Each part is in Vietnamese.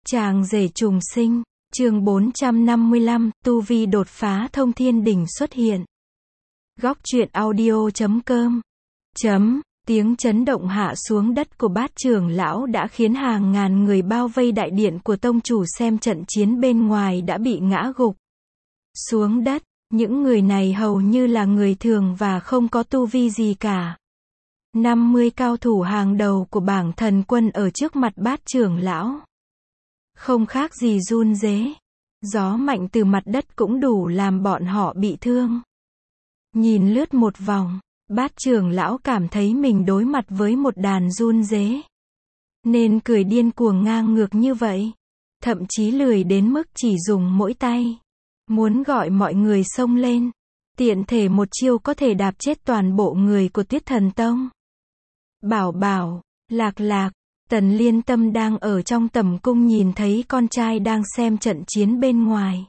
Chàng rể trùng sinh, chương 455, tu vi đột phá thông thiên đỉnh xuất hiện. Góc truyện audio.com. Tiếng chấn động hạ xuống đất của Bát trưởng lão đã khiến hàng ngàn người bao vây đại điện của tông chủ xem trận chiến bên ngoài đã bị ngã gục xuống đất. Những người này hầu như là người thường và không có tu vi gì cả. 50 cao thủ hàng đầu của bảng thần quân ở trước mặt Bát trưởng lão. Không khác gì run rế. Gió mạnh từ mặt đất cũng đủ làm bọn họ bị thương. Nhìn lướt một vòng, Bát trưởng lão cảm thấy mình đối mặt với một đàn run rế. Nên cười điên cuồng ngang ngược như vậy. Thậm chí lười đến mức chỉ dùng mỗi tay. Muốn gọi mọi người xông lên. Tiện thể một chiêu có thể đạp chết toàn bộ người của Tuyết Thần Tông. Bảo Bảo, Lạc Lạc, Tần Liên Tâm đang ở trong tầm cung nhìn thấy con trai đang xem trận chiến bên ngoài.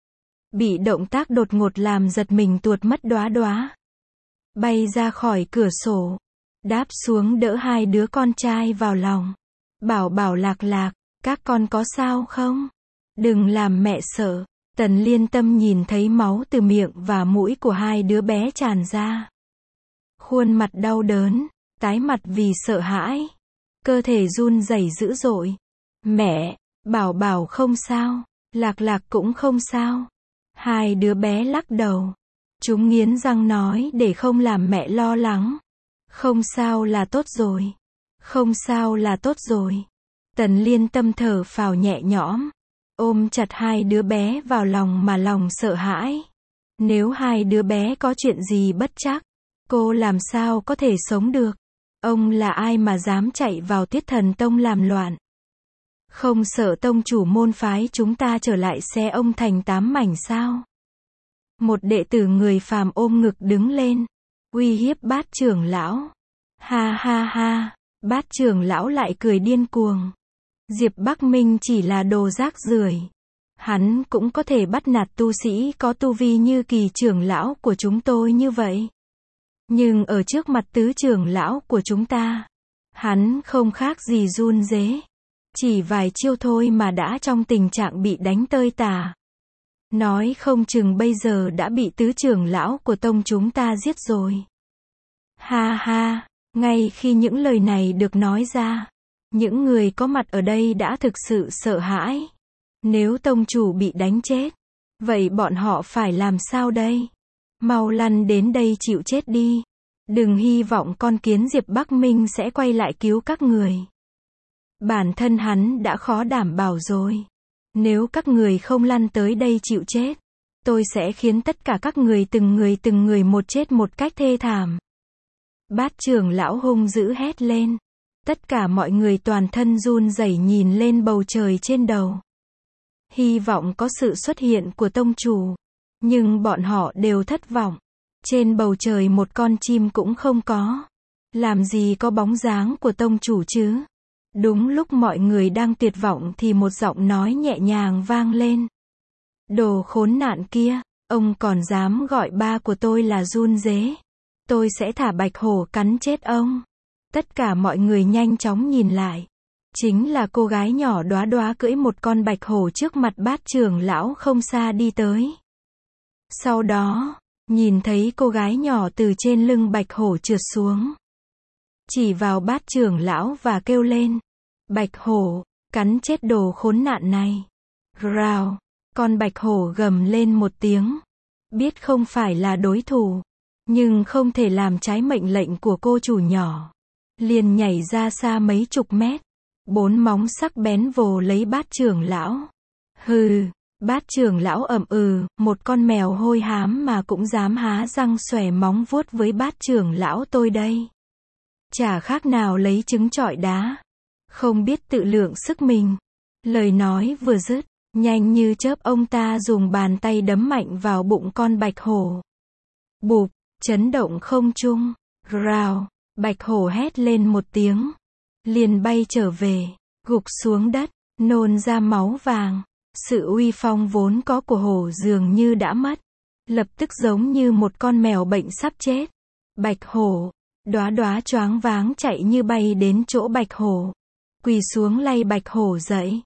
Bị động tác đột ngột làm giật mình tuột mất đóa đóa. Bay ra khỏi cửa sổ. Đáp xuống đỡ hai đứa con trai vào lòng. Bảo Bảo Lạc Lạc, các con có sao không? Đừng làm mẹ sợ. Tần Liên Tâm nhìn thấy máu từ miệng và mũi của hai đứa bé tràn ra. Khuôn mặt đau đớn, tái mặt vì sợ hãi. Cơ thể run rẩy dữ dội. Mẹ, Bảo Bảo không sao, Lạc Lạc cũng không sao. Hai đứa bé lắc đầu. Chúng nghiến răng nói để không làm mẹ lo lắng. Không sao là tốt rồi. Không sao là tốt rồi. Tần Liên Tâm thở phào nhẹ nhõm. Ôm chặt hai đứa bé vào lòng mà lòng sợ hãi. Nếu hai đứa bé có chuyện gì bất trắc, cô làm sao có thể sống được? Ông là ai mà dám chạy vào Tuyết Thần Tông làm loạn? Không sợ tông chủ môn phái chúng ta trở lại xé ông thành 8 mảnh sao? Một đệ tử người phàm ôm ngực đứng lên, uy hiếp Bát trưởng lão. Ha ha ha, Bát trưởng lão lại cười điên cuồng. Diệp Bắc Minh chỉ là đồ rác rưởi. Hắn cũng có thể bắt nạt tu sĩ có tu vi như Kỳ trưởng lão của chúng tôi như vậy. Nhưng ở trước mặt tứ trưởng lão của chúng ta, hắn không khác gì run rế. Chỉ vài chiêu thôi mà đã trong tình trạng bị đánh tơi tả. Nói không chừng bây giờ đã bị tứ trưởng lão của tông chúng ta giết rồi. Ha ha, ngay khi những lời này được nói ra, những người có mặt ở đây đã thực sự sợ hãi. Nếu tông chủ bị đánh chết, vậy bọn họ phải làm sao đây? Mau lăn đến đây chịu chết đi. Đừng hy vọng con kiến Diệp Bắc Minh sẽ quay lại cứu các người. Bản thân hắn đã khó đảm bảo rồi. Nếu các người không lăn tới đây chịu chết, tôi sẽ khiến tất cả các người từng người một chết một cách thê thảm. Bát trưởng lão hung dữ hét lên. Tất cả mọi người toàn thân run rẩy nhìn lên bầu trời trên đầu. Hy vọng có sự xuất hiện của tông chủ. Nhưng bọn họ đều thất vọng. Trên bầu trời một con chim cũng không có. Làm gì có bóng dáng của tông chủ chứ? Đúng lúc mọi người đang tuyệt vọng thì một giọng nói nhẹ nhàng vang lên. Đồ khốn nạn kia, ông còn dám gọi ba của tôi là run rế. Tôi sẽ thả bạch hổ cắn chết ông. Tất cả mọi người nhanh chóng nhìn lại. Chính là cô gái nhỏ đóa đóa cưỡi một con bạch hổ trước mặt Bát trưởng lão không xa đi tới. Sau đó, nhìn thấy cô gái nhỏ từ trên lưng bạch hổ trượt xuống. Chỉ vào Bát trưởng lão và kêu lên. Bạch hổ, cắn chết đồ khốn nạn này. Rào, con bạch hổ gầm lên một tiếng. Biết không phải là đối thủ, nhưng không thể làm trái mệnh lệnh của cô chủ nhỏ. Liền nhảy ra xa mấy chục mét. 4 móng sắc bén vồ lấy Bát trưởng lão. Hừ, Bát trưởng lão ậm một con mèo hôi hám mà cũng dám há răng xòe móng vuốt với Bát trưởng lão tôi đây. Chả khác nào lấy trứng trọi đá. Không biết tự lượng sức mình. Lời nói vừa dứt, nhanh như chớp ông ta dùng bàn tay đấm mạnh vào bụng con bạch hổ. Bụp, chấn động không trung. Rào, bạch hổ hét lên một tiếng. Liền bay trở về, gục xuống đất, nôn ra máu vàng. Sự uy phong vốn có của hổ dường như đã mất. Lập tức giống như một con mèo bệnh sắp chết. Bạch hổ, đóa đóa choáng váng chạy như bay đến chỗ bạch hổ. Quỳ xuống lay bạch hổ dậy.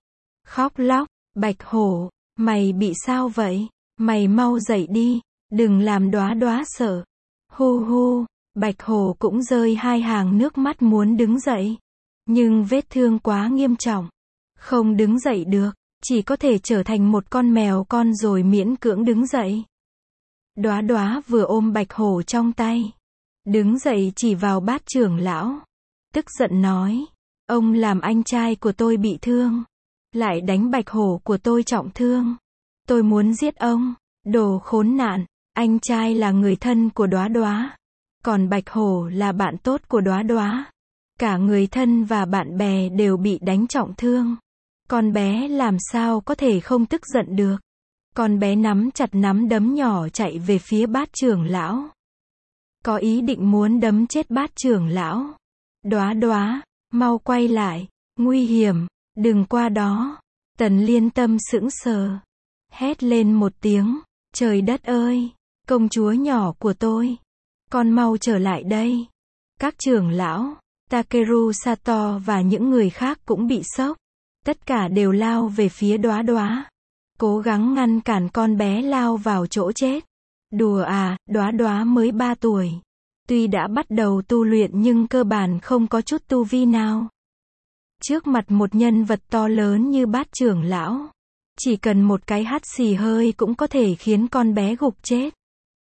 khóc lóc, Bạch Hổ, mày bị sao vậy? Mày mau dậy đi, đừng làm Đóa Đóa sợ. Hu hu, Bạch Hổ cũng rơi 2 hàng nước mắt muốn đứng dậy. Nhưng vết thương quá nghiêm trọng. Không đứng dậy được, chỉ có thể trở thành một con mèo con rồi miễn cưỡng đứng dậy. Đóa Đóa vừa ôm Bạch Hổ trong tay. Đứng dậy chỉ vào Bát trưởng lão. Tức giận nói, ông làm anh trai của tôi bị thương. Lại đánh Bạch Hổ của tôi trọng thương. Tôi muốn giết ông, đồ khốn nạn, anh trai là người thân của Đóa Đóa. Còn Bạch Hổ là bạn tốt của Đóa Đóa. Cả người thân và bạn bè đều bị đánh trọng thương. Con bé làm sao có thể không tức giận được. Con bé nắm chặt nắm đấm nhỏ chạy về phía Bát trưởng lão. Có ý định muốn đấm chết Bát trưởng lão. Đóa Đóa, mau quay lại, nguy hiểm, đừng qua đó. Tần Liên Tâm sững sờ. Hét lên một tiếng, trời đất ơi, công chúa nhỏ của tôi. Con mau trở lại đây. Các trưởng lão, Takeru Sato và những người khác cũng bị sốc. Tất cả đều lao về phía Đóa Đóa. Cố gắng ngăn cản con bé lao vào chỗ chết. Đùa à, Đóa Đóa mới 3 tuổi. Tuy đã bắt đầu tu luyện nhưng cơ bản không có chút tu vi nào. Trước mặt một nhân vật to lớn như Bát trưởng lão. Chỉ cần một cái hắt xì hơi cũng có thể khiến con bé gục chết.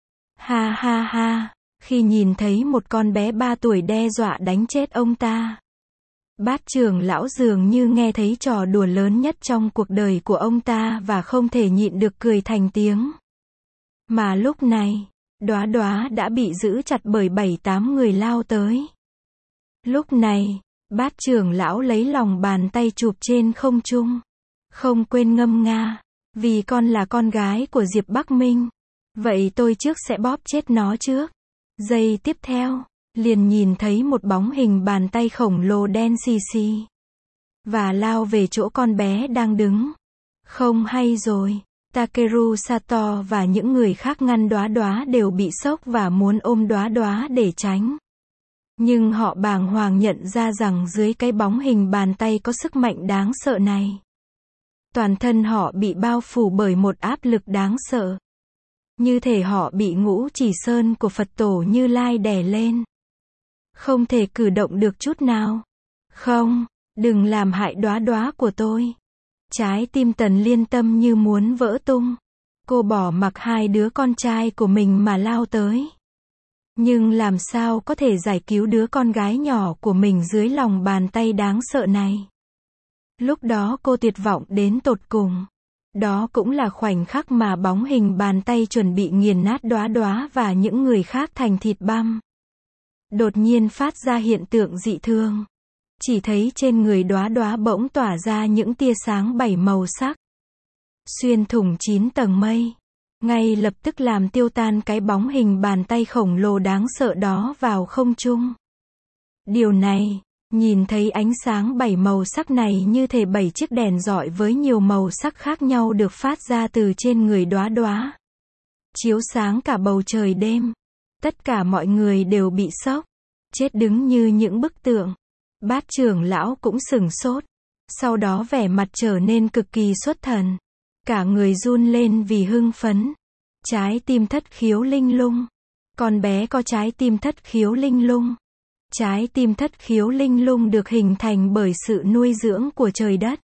Ha ha ha, khi nhìn thấy một con bé 3 tuổi đe dọa đánh chết ông ta. Bát trưởng lão dường như nghe thấy trò đùa lớn nhất trong cuộc đời của ông ta và không thể nhịn được cười thành tiếng. Mà lúc này, Đóa Đóa đã bị giữ chặt bởi 7-8 người lao tới. Lúc này, Bát trưởng lão lấy lòng bàn tay chụp trên không trung. Không quên ngâm nga, vì con là con gái của Diệp Bắc Minh. Vậy tôi trước sẽ bóp chết nó trước. Giây tiếp theo, liền nhìn thấy một bóng hình bàn tay khổng lồ đen xì xì. Và lao về chỗ con bé đang đứng. Không hay rồi, Takeru Sato và những người khác ngăn Đóa Đóa đều bị sốc và muốn ôm Đóa Đóa để tránh. Nhưng họ bàng hoàng nhận ra rằng dưới cái bóng hình bàn tay có sức mạnh đáng sợ này. Toàn thân họ bị bao phủ bởi một áp lực đáng sợ. Như thể họ bị ngũ chỉ sơn của Phật tổ Như Lai đè lên. Không thể cử động được chút nào. Không, đừng làm hại Đóa Đóa của tôi. Trái tim Tần Liên Tâm như muốn vỡ tung. Cô bỏ mặc 2 đứa con trai của mình mà lao tới. Nhưng làm sao có thể giải cứu đứa con gái nhỏ của mình dưới lòng bàn tay đáng sợ này. Lúc đó cô tuyệt vọng đến tột cùng. Đó cũng là khoảnh khắc mà bóng hình bàn tay chuẩn bị nghiền nát Đóa Đóa và những người khác thành thịt băm. Đột nhiên phát ra hiện tượng dị thường. Chỉ thấy trên người Đóa Đóa bỗng tỏa ra những tia sáng 7 màu sắc. Xuyên thủng 9 tầng mây. Ngay lập tức làm tiêu tan cái bóng hình bàn tay khổng lồ đáng sợ đó vào không trung. Điều này, nhìn thấy ánh sáng 7 màu sắc này như thể 7 chiếc đèn rọi với nhiều màu sắc khác nhau được phát ra từ trên người Đóa Đóa. Chiếu sáng cả bầu trời đêm. Tất cả mọi người đều bị sốc. Chết đứng như những bức tượng. Bát trưởng lão cũng sửng sốt. Sau đó vẻ mặt trở nên cực kỳ xuất thần. Cả người run lên vì hưng phấn. Trái tim thất khiếu linh lung. Con bé có trái tim thất khiếu linh lung. Trái tim thất khiếu linh lung được hình thành bởi sự nuôi dưỡng của trời đất.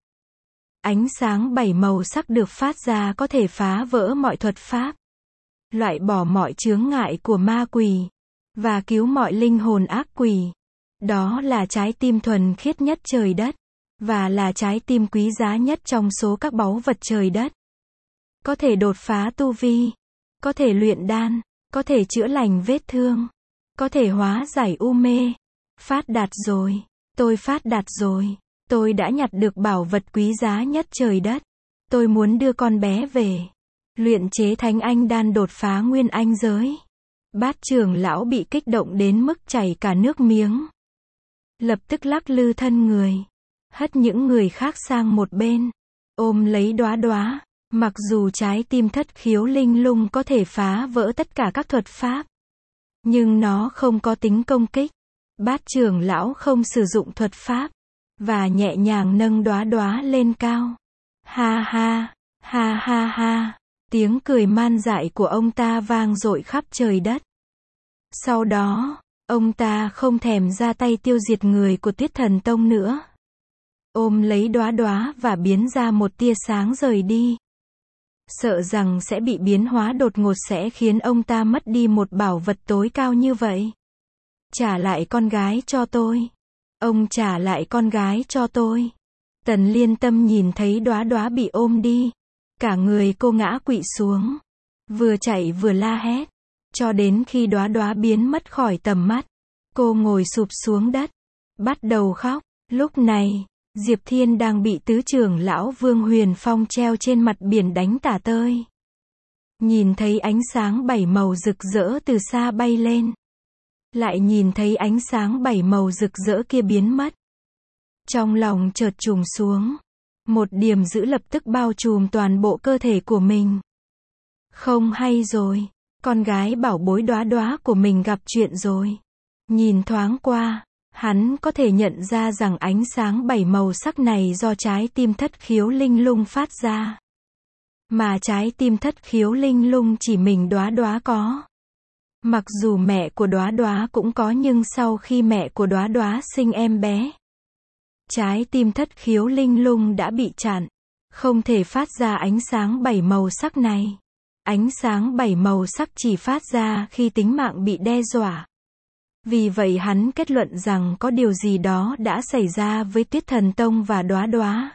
Ánh sáng 7 màu sắc được phát ra có thể phá vỡ mọi thuật pháp. Loại bỏ mọi chướng ngại của ma quỷ. Và cứu mọi linh hồn ác quỷ. Đó là trái tim thuần khiết nhất trời đất. Và là trái tim quý giá nhất trong số các báu vật trời đất. Có thể đột phá tu vi. Có thể luyện đan. Có thể chữa lành vết thương. Có thể hóa giải u mê. Phát đạt rồi. Tôi phát đạt rồi. Tôi đã nhặt được bảo vật quý giá nhất trời đất. Tôi muốn đưa con bé về. Luyện chế thánh anh đan đột phá nguyên anh giới. Bát trưởng lão bị kích động đến mức chảy cả nước miếng. Lập tức lắc lư thân người. Hất những người khác sang một bên. Ôm lấy Đóa Đóa. Mặc dù trái tim thất khiếu linh lung có thể phá vỡ tất cả các thuật pháp. Nhưng nó không có tính công kích. Bát trưởng lão không sử dụng thuật pháp. Và nhẹ nhàng nâng Đóa Đóa lên cao. Ha ha, ha ha ha. Tiếng cười man dại của ông ta vang dội khắp trời đất. Sau đó, ông ta không thèm ra tay tiêu diệt người của Tuyết Thần Tông nữa. Ôm lấy Đóa Đóa và biến ra một tia sáng rời đi. Sợ rằng sẽ bị biến hóa đột ngột sẽ khiến ông ta mất đi một bảo vật tối cao như vậy. Trả lại con gái cho tôi. Ông trả lại con gái cho tôi. Tần Liên Tâm nhìn thấy Đóa Đóa bị ôm đi. Cả người cô ngã quỵ xuống. Vừa chạy vừa la hét. Cho đến khi Đóa Đóa biến mất khỏi tầm mắt. Cô ngồi sụp xuống đất. Bắt đầu khóc. Lúc này, Diệp Thiên đang bị tứ trưởng lão Vương Huyền Phong treo trên mặt biển đánh tả tơi. Nhìn thấy ánh sáng 7 màu rực rỡ từ xa bay lên. Lại nhìn thấy ánh sáng 7 màu rực rỡ kia biến mất. Trong lòng chợt trùng xuống. Một điểm dữ lập tức bao trùm toàn bộ cơ thể của mình. Không hay rồi. Con gái bảo bối Đóa Đóa của mình gặp chuyện rồi. Nhìn thoáng qua, hắn có thể nhận ra rằng ánh sáng 7 màu sắc này do trái tim Thất Khiếu Linh Lung phát ra. Mà trái tim Thất Khiếu Linh Lung chỉ mình Đóa Đóa có. Mặc dù mẹ của Đóa Đóa cũng có nhưng sau khi mẹ của Đóa Đóa sinh em bé, trái tim Thất Khiếu Linh Lung đã bị chặn, không thể phát ra ánh sáng 7 màu sắc này. Ánh sáng 7 màu sắc chỉ phát ra khi tính mạng bị đe dọa. Vì vậy hắn kết luận rằng có điều gì đó đã xảy ra với Tuyết Thần Tông và Đóa Đóa.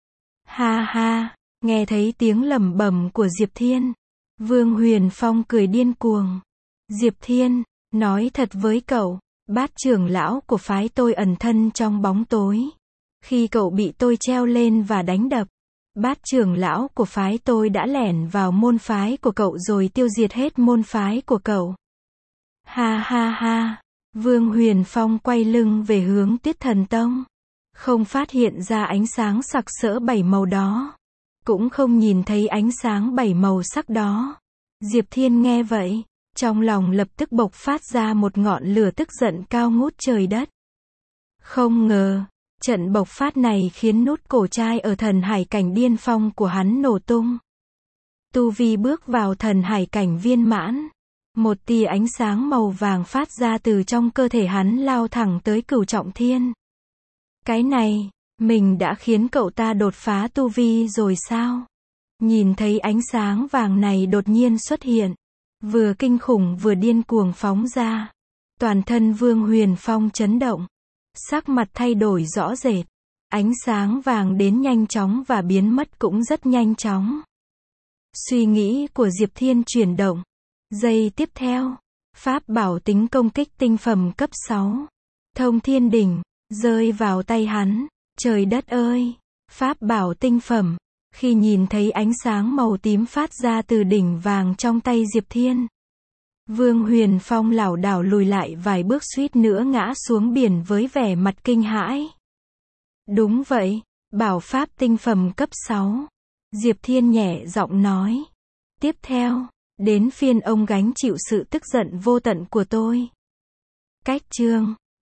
Ha ha, nghe thấy tiếng lẩm bẩm của Diệp Thiên. Vương Huyền Phong cười điên cuồng. Diệp Thiên, nói thật với cậu, Bát trưởng lão của phái tôi ẩn thân trong bóng tối. Khi cậu bị tôi treo lên và đánh đập, Bát trưởng lão của phái tôi đã lẻn vào môn phái của cậu rồi tiêu diệt hết môn phái của cậu. Ha ha ha. Vương Huyền Phong quay lưng về hướng Tuyết Thần Tông. Không phát hiện ra ánh sáng sặc sỡ 7 màu đó. Cũng không nhìn thấy ánh sáng 7 màu sắc đó. Diệp Thiên nghe vậy, trong lòng lập tức bộc phát ra một ngọn lửa tức giận cao ngút trời đất. Không ngờ, trận bộc phát này khiến nút cổ trai ở thần hải cảnh điên phong của hắn nổ tung. Tu vi bước vào thần hải cảnh viên mãn. Một tia ánh sáng màu vàng phát ra từ trong cơ thể hắn lao thẳng tới Cửu Trọng Thiên. Cái này, mình đã khiến cậu ta đột phá tu vi rồi sao? Nhìn thấy ánh sáng vàng này đột nhiên xuất hiện. Vừa kinh khủng vừa điên cuồng phóng ra. Toàn thân Vương Huyền Phong chấn động. Sắc mặt thay đổi rõ rệt. Ánh sáng vàng đến nhanh chóng và biến mất cũng rất nhanh chóng. Suy nghĩ của Diệp Thiên chuyển động. Giây tiếp theo, pháp bảo tính công kích tinh phẩm cấp 6. Thông Thiên Đỉnh, rơi vào tay hắn. Trời đất ơi! Pháp bảo tinh phẩm. Khi nhìn thấy ánh sáng màu tím phát ra từ đỉnh vàng trong tay Diệp Thiên, Vương Huyền Phong lảo đảo lùi lại vài bước suýt nữa ngã xuống biển với vẻ mặt kinh hãi. Đúng vậy, bảo pháp tinh phẩm cấp 6. Diệp Thiên nhẹ giọng nói. Tiếp theo, đến phiên ông gánh chịu sự tức giận vô tận của tôi. Cách chương